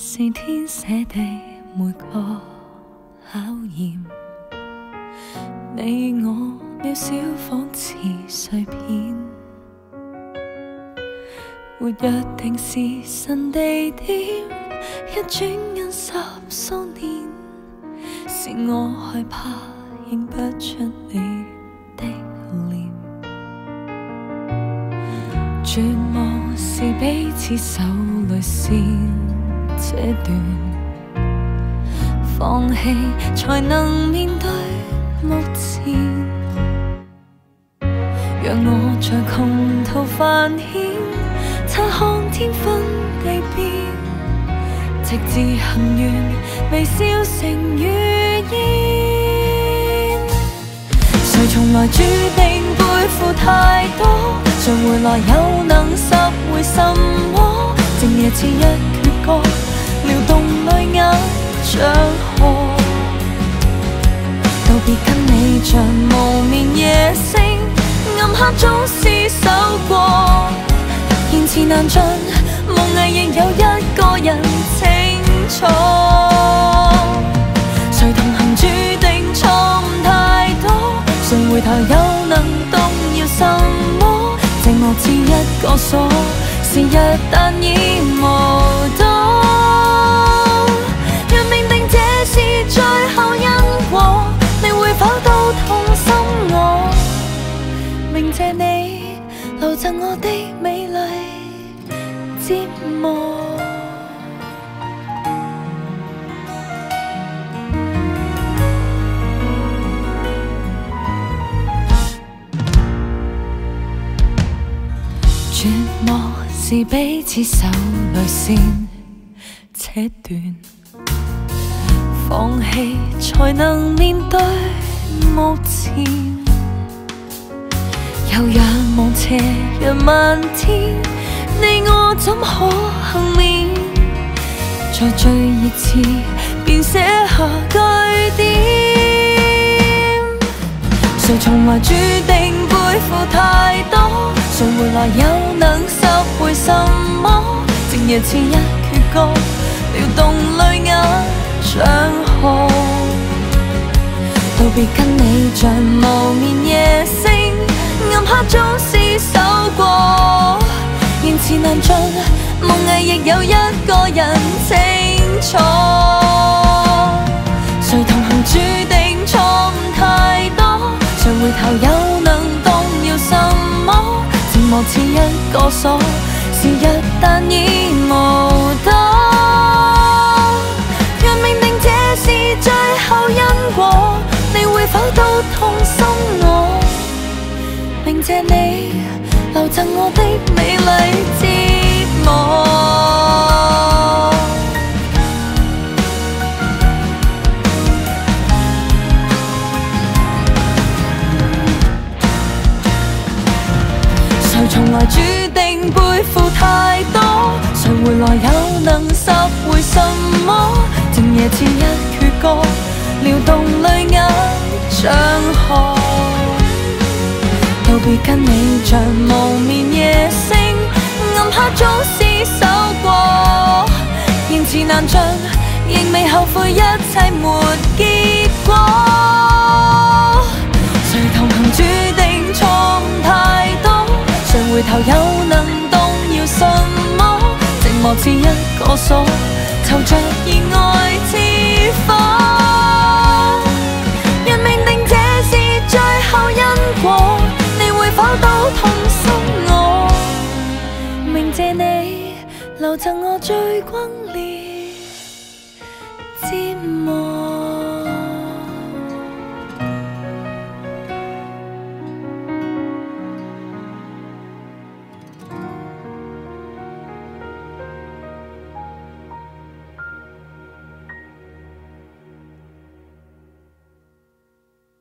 是天寫地每個考驗，你我渺小仿似碎片，沒約定時辰地點，一轉眼10數年，是我害怕認不出你的臉，絕望是彼此手裏線這段，放棄才能面對目前，讓我在窮途繁衍，察看天分地變，直至幸願微笑成語言。誰從來注定背負太多，像回來又能拾回什麼？靜夜似一闕歌，撩動淚眼像河。道別跟你像無眠夜星，暗黑總廝守過，言辭難盡，夢囈亦有一個人清楚。誰同行注定錯誤太多，誰回頭又能動搖什麼？寂寞似一個鎖，是日但已無多。若命定這是最後因果，你會否都痛心我？銘謝你留贈我的美麗折磨。絕望是彼此手裏線這段，放棄才能面對目前，又仰望斜陽漫天，你我怎可幸免？在最熱刺便寫下句點，誰從來注定背負太多，誰回來又能拾回什麼？靜夜似一闕歌，撩動淚眼像河。道別跟你像無眠夜星，暗黑中廝守過，言辭難盡，夢囈亦有一個人清楚。誰同行注定錯誤太多，誰回頭又能動搖什麼？寂寞似一個鎖，是日但已無多。若命定這是最後因果，你會否都痛心我？銘謝你留贈我的美麗折磨。誰從來注定背負太多，誰回來又能拾回什麼？靜夜似一闕歌，撩動淚眼像河。道別跟你像無眠夜星，暗黑中廝守過，言辭難盡，仍未後悔一切沒結果。誰同行注定錯誤太多，誰回頭又能動搖什麼？寂寞似一個鎖，囚着熱愛似火。若命定這是最後因果，你會否都痛心我？銘謝你留贈我最轟烈